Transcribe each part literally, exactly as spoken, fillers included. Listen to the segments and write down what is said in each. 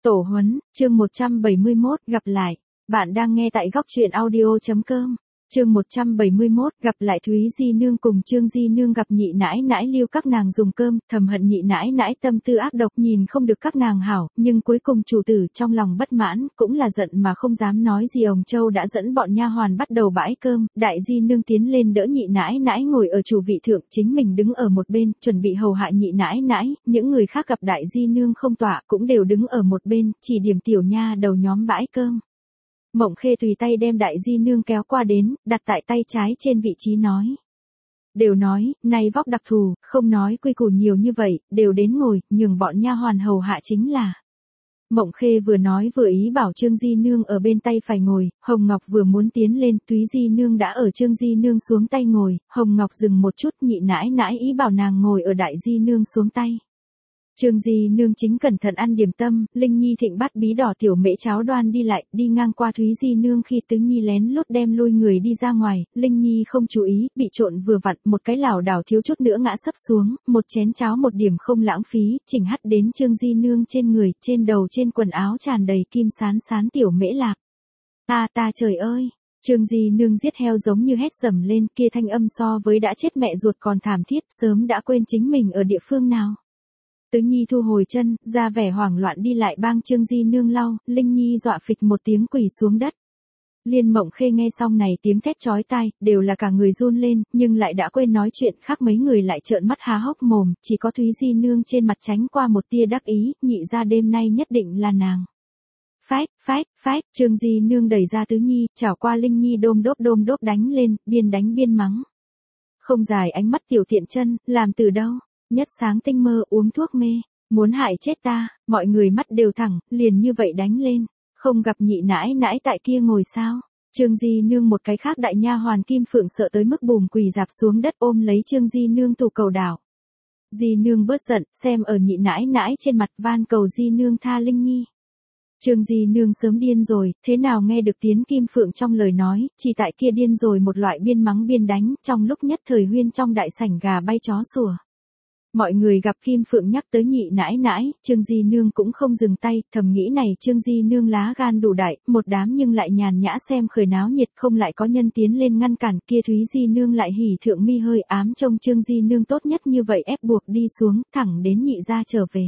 Tổ huấn, chương một trăm bảy mươi mốt, gặp lại. Bạn đang nghe tại góc truyện audio.com. Chương một trăm bảy mươi mốt, gặp lại Thúy Di Nương cùng Trương Di Nương gặp nhị nãi nãi lưu các nàng dùng cơm, thầm hận nhị nãi nãi tâm tư ác độc nhìn không được các nàng hảo, nhưng cuối cùng chủ tử trong lòng bất mãn, cũng là giận mà không dám nói gì. Ông Châu đã dẫn bọn nha hoàn bắt đầu bãi cơm, Đại Di Nương tiến lên đỡ nhị nãi nãi ngồi ở chủ vị thượng, chính mình đứng ở một bên, chuẩn bị hầu hạ nhị nãi nãi, những người khác gặp Đại Di Nương không tọa, cũng đều đứng ở một bên, chỉ điểm tiểu nha đầu nhóm bãi cơm. Mộng Khê tùy tay đem Đại Di Nương kéo qua đến, đặt tại tay trái trên vị trí nói. Đều nói, nay vóc đặc thù, không nói quy củ nhiều như vậy, đều đến ngồi, nhường bọn nha hoàn hầu hạ chính là. Mộng Khê vừa nói vừa ý bảo Trương Di Nương ở bên tay phải ngồi, Hồng Ngọc vừa muốn tiến lên, Thúy Di Nương đã ở Trương Di Nương xuống tay ngồi, Hồng Ngọc dừng một chút, nhị nãi nãi ý bảo nàng ngồi ở Đại Di Nương xuống tay. Trương Di Nương chính cẩn thận ăn điểm tâm, Linh Nhi thịnh bát bí đỏ tiểu mễ cháo đoan đi lại, đi ngang qua Thúy Di Nương khi Tứ Nhi lén lút đem lui người đi ra ngoài, Linh Nhi không chú ý, bị trộn vừa vặn, một cái lảo đảo thiếu chút nữa ngã sấp xuống, một chén cháo một điểm không lãng phí, chỉnh hắt đến Trương Di Nương trên người, trên đầu trên quần áo tràn đầy kim sán sán tiểu mễ lạc. Ta ta trời ơi! Trương Di Nương giết heo giống như hét dầm lên, kia thanh âm so với đã chết mẹ ruột còn thảm thiết, sớm đã quên chính mình ở địa phương nào. Tứ Nhi thu hồi chân, ra vẻ hoảng loạn đi lại bang Trương Di Nương lau, Linh Nhi dọa phịch một tiếng quỳ xuống đất. Liên Mộng Khê nghe xong này tiếng thét chói tai, đều là cả người run lên, nhưng lại đã quên nói chuyện khác, mấy người lại trợn mắt há hốc mồm, chỉ có Thúy Di Nương trên mặt tránh qua một tia đắc ý, nhị ra đêm nay nhất định là nàng. Phách, phách, phách, Trương Di Nương đẩy ra Tứ Nhi, chảo qua Linh Nhi đôm đốp đôm đốp đánh lên, biên đánh biên mắng. Không dài ánh mắt tiểu thiện chân, làm từ đâu? Nhất sáng tinh mơ uống thuốc mê, muốn hại chết ta, mọi người mắt đều thẳng, liền như vậy đánh lên, không gặp nhị nãi nãi tại kia ngồi sao. Trương Di Nương một cái khác đại nha hoàn Kim Phượng sợ tới mức bùm quỳ dạp xuống đất ôm lấy Trương Di Nương tù cầu đảo. Di Nương bớt giận, xem ở nhị nãi nãi trên mặt van cầu Di Nương tha Linh Nhi. Trương Di Nương sớm điên rồi, thế nào nghe được tiếng Kim Phượng trong lời nói, chỉ tại kia điên rồi một loại biên mắng biên đánh, trong lúc nhất thời huyên trong đại sảnh gà bay chó sủa. Mọi người gặp Kim Phượng nhắc tới nhị nãi nãi, Trương Di Nương cũng không dừng tay, thầm nghĩ này Trương Di Nương lá gan đủ đại, một đám nhưng lại nhàn nhã xem khởi náo nhiệt, không lại có nhân tiến lên ngăn cản, kia Thúy Di Nương lại hỉ thượng mi hơi ám trông Trương Di Nương tốt nhất như vậy ép buộc đi xuống, thẳng đến nhị gia trở về.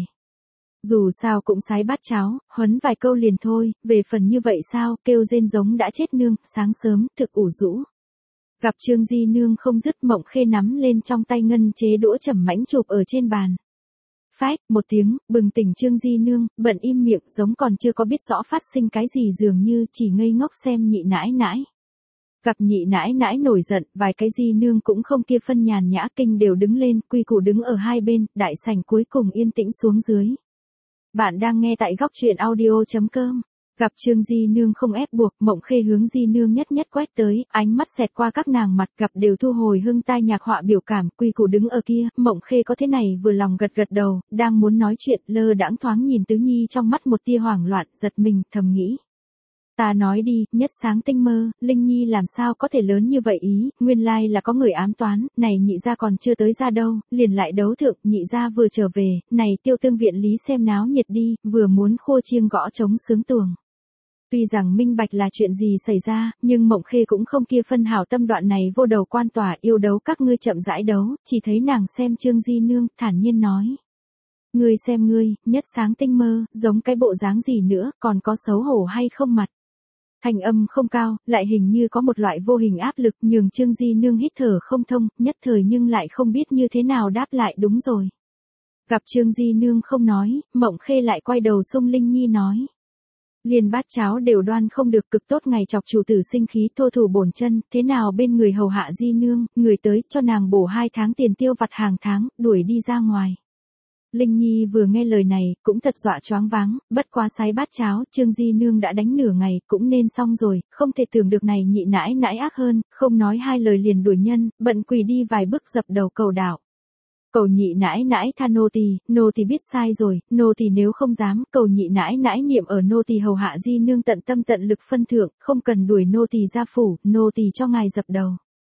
Dù sao cũng sái bát cháo, huấn vài câu liền thôi, về phần như vậy sao, kêu rên giống đã chết nương, sáng sớm, thực ủ rũ. Gặp Trương Di Nương không dứt, Mộng Khê nắm lên trong tay ngân chế đũa chẩm mãnh chụp ở trên bàn. Phách, một tiếng, bừng tỉnh Trương Di Nương, bận im miệng giống còn chưa có biết rõ phát sinh cái gì dường như chỉ ngây ngốc xem nhị nãi nãi. Gặp nhị nãi nãi nổi giận, vài cái Di Nương cũng không kia phân nhàn nhã kinh đều đứng lên, quy củ đứng ở hai bên, đại sảnh cuối cùng yên tĩnh xuống dưới. Bạn đang nghe tại góc truyện audio.com. Gặp Trương Di Nương không ép buộc, Mộng Khê hướng Di Nương nhất nhất quét tới, ánh mắt xẹt qua các nàng mặt, gặp đều thu hồi hưng tai nhạc họa biểu cảm, quy củ đứng ở kia, Mộng Khê có thế này vừa lòng gật gật đầu, đang muốn nói chuyện, lơ đãng thoáng nhìn Tứ Nhi trong mắt một tia hoảng loạn, giật mình, thầm nghĩ. Ta nói đi, nhất sáng tinh mơ, Linh Nhi làm sao có thể lớn như vậy ý, nguyên lai là có người ám toán, này nhị gia còn chưa tới ra đâu, liền lại đấu thượng, nhị gia vừa trở về, này Tiêu Tương viện lý xem náo nhiệt đi, vừa muốn khua chiêng gõ trống sướng tuồng. Tuy rằng minh bạch là chuyện gì xảy ra, nhưng Mộng Khê cũng không kia phân hảo tâm, đoạn này vô đầu quan tòa yêu đấu các ngươi chậm rãi đấu, chỉ thấy nàng xem Trương Di Nương, thản nhiên nói. Ngươi xem ngươi, nhất sáng tinh mơ, giống cái bộ dáng gì nữa, còn có xấu hổ hay không mặt. Thanh âm không cao, lại hình như có một loại vô hình áp lực nhường Trương Di Nương hít thở không thông, nhất thời nhưng lại không biết như thế nào đáp lại. Đúng rồi. Gặp Trương Di Nương không nói, Mộng Khê lại quay đầu xung Linh Nhi nói. Liền bát cháo đều đoan không được, cực tốt ngày chọc chủ tử sinh khí thô thủ bổn chân, thế nào bên người hầu hạ Di Nương, người tới cho nàng bổ hai tháng tiền tiêu vặt hàng tháng, đuổi đi ra ngoài. Linh Nhi vừa nghe lời này, cũng thật dọa choáng váng, bất quá sái bát cháo, Trương Di Nương đã đánh nửa ngày, cũng nên xong rồi, không thể tưởng được này nhị nãi nãi ác hơn, không nói hai lời liền đuổi nhân, bận quỳ đi vài bước dập đầu cầu đạo. Cầu nhị nãi nãi tha nô tỳ, nô tỳ biết sai rồi, nô tỳ nếu không dám, cầu nhị nãi nãi niệm ở nô tỳ hầu hạ Di Nương tận tâm tận lực phân thượng, không cần đuổi nô tỳ ra phủ, nô tỳ cho ngài dập đầu.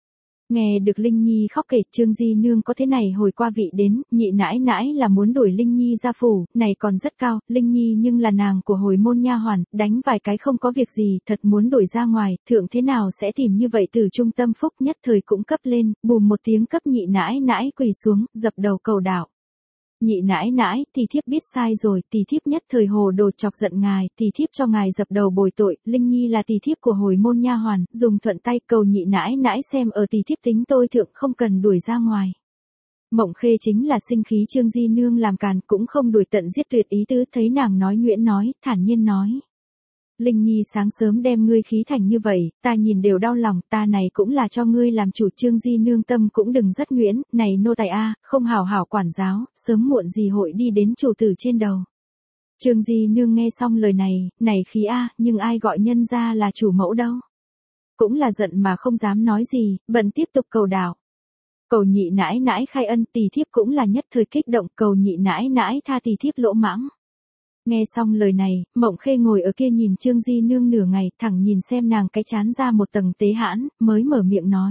Nghe được Linh Nhi khóc kể, Trương Di Nương có thế này hồi qua vị đến, nhị nãi nãi là muốn đuổi Linh Nhi ra phủ, này còn rất cao, Linh Nhi nhưng là nàng của hồi môn nha hoàn, đánh vài cái không có việc gì, thật muốn đuổi ra ngoài, thượng thế nào sẽ tìm như vậy từ trung tâm phúc nhất thời cũng cấp lên, bùm một tiếng cấp nhị nãi nãi quỳ xuống, dập đầu cầu đạo. Nhị nãi nãi, tỷ thiếp biết sai rồi, tỷ thiếp nhất thời hồ đồ chọc giận ngài, tỷ thiếp cho ngài dập đầu bồi tội, Linh Nhi là tỷ thiếp của hồi môn nha hoàn, dùng thuận tay cầu nhị nãi nãi xem ở tỷ thiếp tính tôi thượng không cần đuổi ra ngoài. Mộng Khê chính là sinh khí Trương Di Nương làm càn, cũng không đuổi tận giết tuyệt ý tứ, thấy nàng nói nhuyễn nói, thản nhiên nói. Linh Nhi sáng sớm đem ngươi khí thành như vậy, ta nhìn đều đau lòng, ta này cũng là cho ngươi làm chủ. Trương Di Nương tâm cũng đừng rất nhuyễn, này nô tài a, không hảo hảo quản giáo, sớm muộn gì hội đi đến chủ tử trên đầu. Trương Di Nương nghe xong lời này, này khí a, nhưng ai gọi nhân ra là chủ mẫu đâu. Cũng là giận mà không dám nói gì, bận tiếp tục cầu đạo. Cầu nhị nãi nãi khai ân, tỷ thiếp cũng là nhất thời kích động, cầu nhị nãi nãi tha tỷ thiếp lỗ mãng. Nghe xong lời này, Mộng Khê ngồi ở kia nhìn Trương Di Nương nửa ngày, thẳng nhìn xem nàng cái chán ra một tầng tế hãn, mới mở miệng nói.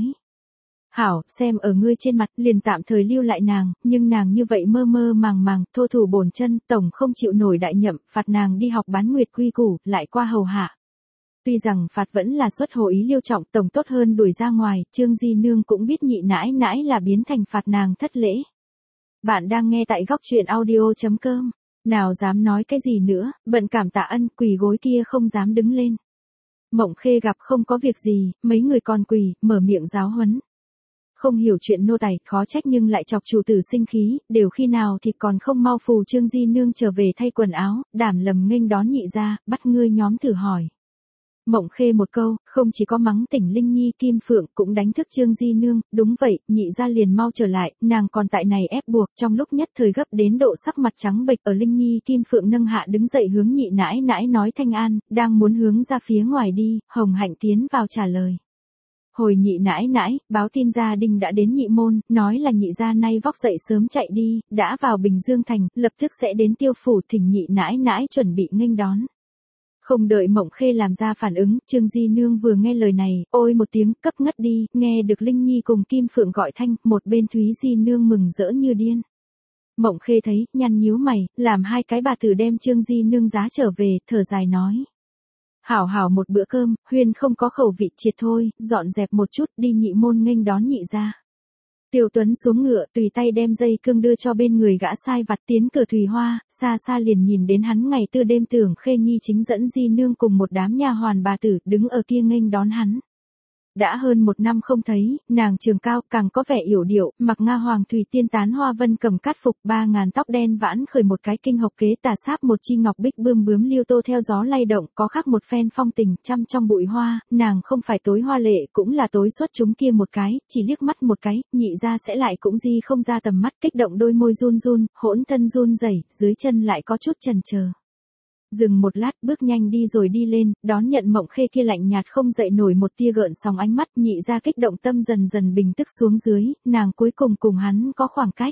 Hảo, xem ở ngươi trên mặt, liền tạm thời lưu lại nàng, nhưng nàng như vậy mơ mơ màng màng, thô thủ bổn chân, tổng không chịu nổi đại nhậm, phạt nàng đi học bán nguyệt quy củ, lại qua hầu hạ. Tuy rằng phạt vẫn là xuất hồ ý liêu trọng, tổng tốt hơn đuổi ra ngoài, Trương Di Nương cũng biết nhị nãi nãi là biến thành phạt nàng thất lễ. Bạn đang nghe tại góc truyện audio chấm com. Nào dám nói cái gì nữa, bận cảm tạ ân, quỳ gối kia không dám đứng lên. Mộng Khê gặp không có việc gì, mấy người còn quỳ, mở miệng giáo huấn. Không hiểu chuyện nô tài, khó trách nhưng lại chọc chủ tử sinh khí, đều khi nào thì còn không mau phù Trương Di Nương trở về thay quần áo, đảm lầm nghênh đón nhị ra, bắt ngươi nhóm thử hỏi. Mộng Khê một câu, không chỉ có mắng tỉnh Linh Nhi Kim Phượng cũng đánh thức Trương Di Nương, đúng vậy, nhị ra liền mau trở lại, nàng còn tại này ép buộc, trong lúc nhất thời gấp đến độ sắc mặt trắng bệch ở Linh Nhi Kim Phượng nâng hạ đứng dậy hướng nhị nãi nãi nói thanh an, đang muốn hướng ra phía ngoài đi, Hồng Hạnh tiến vào trả lời. Hồi nhị nãi nãi, báo tin gia đình đã đến nhị môn, nói là nhị gia nay vóc dậy sớm chạy đi, đã vào Bình Dương Thành, lập tức sẽ đến tiêu phủ, thỉnh nhị nãi nãi chuẩn bị nghênh đón. Không đợi Mộng Khê làm ra phản ứng, Trương Di Nương vừa nghe lời này, ôi một tiếng cấp ngất đi, nghe được Linh Nhi cùng Kim Phượng gọi thanh, một bên Thúy Di Nương mừng rỡ như điên. Mộng Khê thấy, nhăn nhíu mày, làm hai cái bà tử đem Trương Di Nương giá trở về, thở dài nói. Hảo hảo một bữa cơm, Huyên không có khẩu vị triệt thôi, dọn dẹp một chút, đi nhị môn nghênh đón nhị ra. Tiêu Tuấn xuống ngựa, tùy tay đem dây cương đưa cho bên người gã sai vặt tiến cửa Thùy Hoa, xa xa liền nhìn đến hắn ngày tư đêm tưởng Khê Nhi chính dẫn Di Nương cùng một đám nha hoàn bà tử đứng ở kia nghênh đón hắn. Đã hơn một năm không thấy, nàng trường cao càng có vẻ yểu điệu, mặc Nga Hoàng Thùy Tiên tán hoa vân cầm cát phục ba ngàn tóc đen vãn khởi một cái kinh hộc kế tà sáp một chi ngọc bích bươm bướm liêu tô theo gió lay động có khác một phen phong tình trăm trong bụi hoa, nàng không phải tối hoa lệ cũng là tối xuất chúng kia một cái, chỉ liếc mắt một cái, nhị ra sẽ lại cũng di không ra tầm mắt kích động đôi môi run run, hỗn thân run rẩy dưới chân lại có chút chần chờ. Dừng một lát bước nhanh đi rồi đi lên, đón nhận Mộng Khê kia lạnh nhạt không dậy nổi một tia gợn sóng ánh mắt nhị ra kích động tâm dần dần bình tức xuống dưới, nàng cuối cùng cùng hắn có khoảng cách.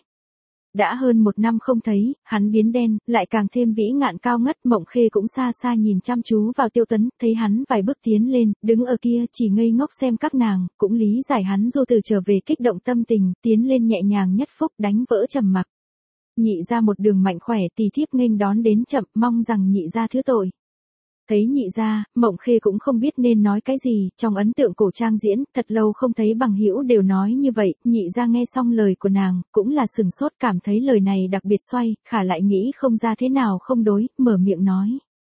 Đã hơn một năm không thấy, hắn biến đen, lại càng thêm vĩ ngạn cao ngất Mộng Khê cũng xa xa nhìn chăm chú vào Tiêu Tuấn, thấy hắn vài bước tiến lên, đứng ở kia chỉ ngây ngốc xem các nàng, cũng lý giải hắn dù từ trở về kích động tâm tình, tiến lên nhẹ nhàng nhất phúc đánh vỡ trầm mặc. Nhị ra một đường mạnh khỏe tỷ thiếp nghênh đón đến chậm mong rằng nhị ra thứ tội. Thấy nhị ra, Mộng Khê cũng không biết nên nói cái gì, trong ấn tượng cổ trang diễn, thật lâu không thấy bằng hữu đều nói như vậy, nhị ra nghe xong lời của nàng, cũng là sừng sốt cảm thấy lời này đặc biệt xoay, khả lại nghĩ không ra thế nào không đối, mở miệng nói.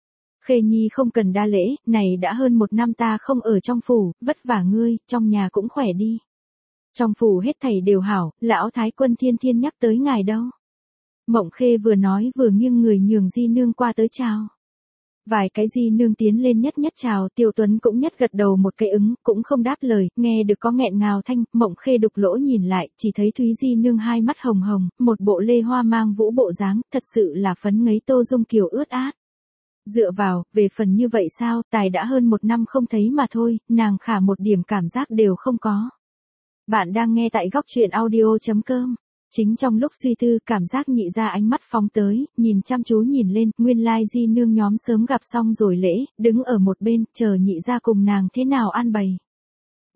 Khê Nhi không cần đa lễ, này đã hơn một năm ta không ở trong phủ, vất vả ngươi, trong nhà cũng khỏe đi. Trong phủ hết thảy đều hảo, lão thái quân thiên thiên nhắc tới ngài đâu. Mộng Khê vừa nói vừa nghiêng người nhường Di Nương qua tới chào. Vài cái Di Nương tiến lên nhất nhất chào, Tiêu Tuấn cũng nhất gật đầu một cái ứng, cũng không đáp lời, nghe được có nghẹn ngào thanh, Mộng Khê đục lỗ nhìn lại, chỉ thấy Thúy Di Nương hai mắt hồng hồng, một bộ lê hoa mang vũ bộ dáng, thật sự là phấn ngấy tô dung kiều ướt át. Dựa vào, về phần như vậy sao, tài đã hơn một năm không thấy mà thôi, nàng khả một điểm cảm giác đều không có. Bạn đang nghe tại góc truyện audio chấm com. Chính trong lúc suy tư, cảm giác nhị ra ánh mắt phóng tới, nhìn chăm chú nhìn lên, nguyên lai Di Nương nhóm sớm gặp xong rồi lễ, đứng ở một bên, chờ nhị ra cùng nàng thế nào an bày.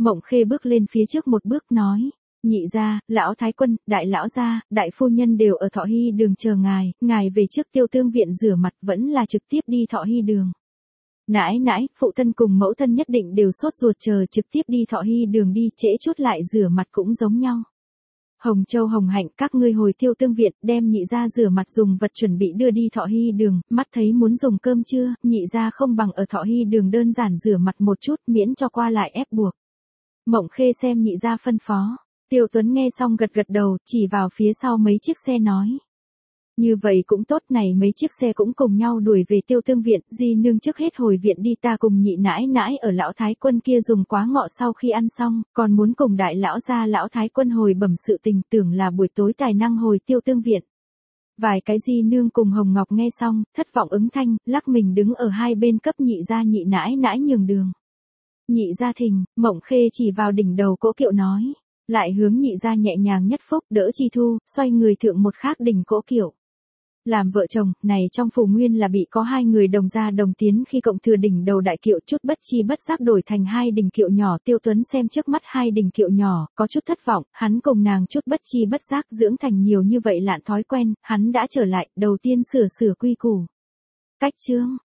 Mộng Khê bước lên phía trước một bước nói. Nhị gia, lão thái quân, đại lão gia, đại phu nhân đều ở Thọ Hy đường chờ ngài, ngài về trước Tiêu Tương viện rửa mặt vẫn là trực tiếp đi Thọ Hy đường. Nãi nãi, phụ thân cùng mẫu thân nhất định đều sốt ruột chờ trực tiếp đi Thọ Hy đường đi, trễ chút lại rửa mặt cũng giống nhau. Hồng Châu Hồng Hạnh, các ngươi hồi Tiêu Tương viện, đem nhị gia rửa mặt dùng vật chuẩn bị đưa đi Thọ Hy đường, mắt thấy muốn dùng cơm chưa, nhị gia không bằng ở Thọ Hy đường đơn giản rửa mặt một chút miễn cho qua lại ép buộc. Mộng Khê xem nhị gia phân phó. Tiêu Tuấn nghe xong gật gật đầu, chỉ vào phía sau mấy chiếc xe nói. Như vậy cũng tốt, này mấy chiếc xe cũng cùng nhau đuổi về Tiêu Tương viện, di nương trước hết hồi viện đi, ta cùng nhị nãi nãi ở lão thái quân kia dùng quá ngọ sau khi ăn xong, còn muốn cùng đại lão gia lão thái quân hồi bẩm sự tình, tưởng là buổi tối tài năng hồi Tiêu Tương viện. Vài cái di nương cùng Hồng Ngọc nghe xong, thất vọng ứng thanh, lắc mình đứng ở hai bên cấp nhị gia nhị nãi nãi nhường đường. Nhị gia thình, Mộng Khê chỉ vào đỉnh đầu cỗ kiệu nói. Lại hướng nhị gia nhẹ nhàng nhất phúc đỡ Chi Thu, xoay người thượng một khác đỉnh cỗ kiệu. Làm vợ chồng, này trong phủ nguyên là bị có hai người đồng gia đồng tiến khi cộng thừa đỉnh đầu đại kiệu chút bất chi bất giác đổi thành hai đỉnh kiệu nhỏ. Tiêu Tuấn xem trước mắt hai đỉnh kiệu nhỏ, có chút thất vọng, hắn cùng nàng chút bất chi bất giác dưỡng thành nhiều như vậy lạn thói quen, hắn đã trở lại, đầu tiên sửa sửa quy củ. Cách chương.